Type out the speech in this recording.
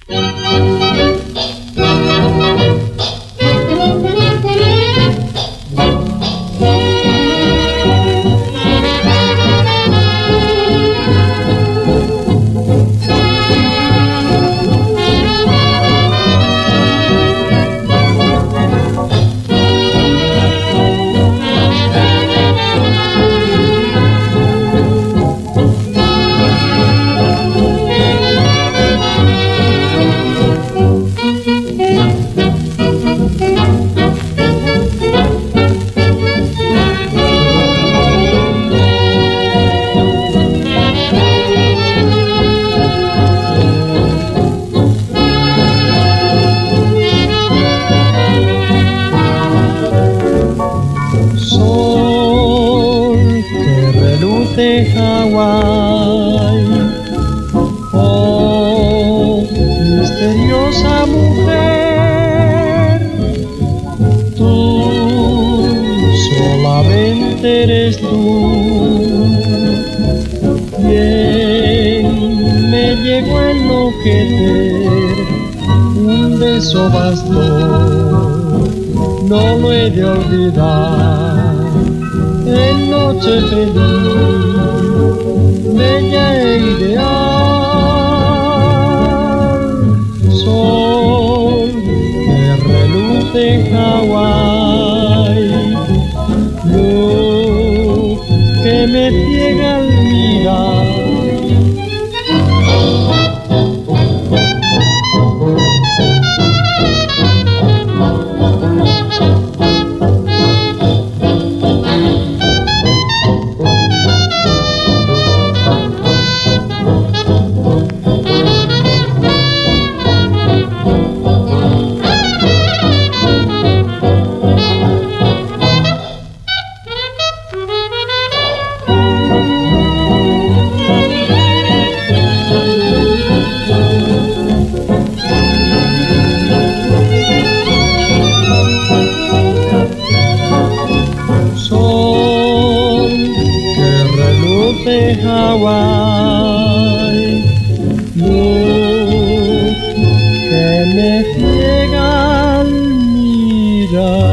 de Hawái. Oh, misteriosa mujer, tú solamente eres tú. Quien me llegó a enloquecer, un beso bastó, no lo he de olvidar. En noche feliz, bella e ideal, sol que reluce en Hawái, luz que me ciega al mirar. De Hawái, luz que me ciega al mirar.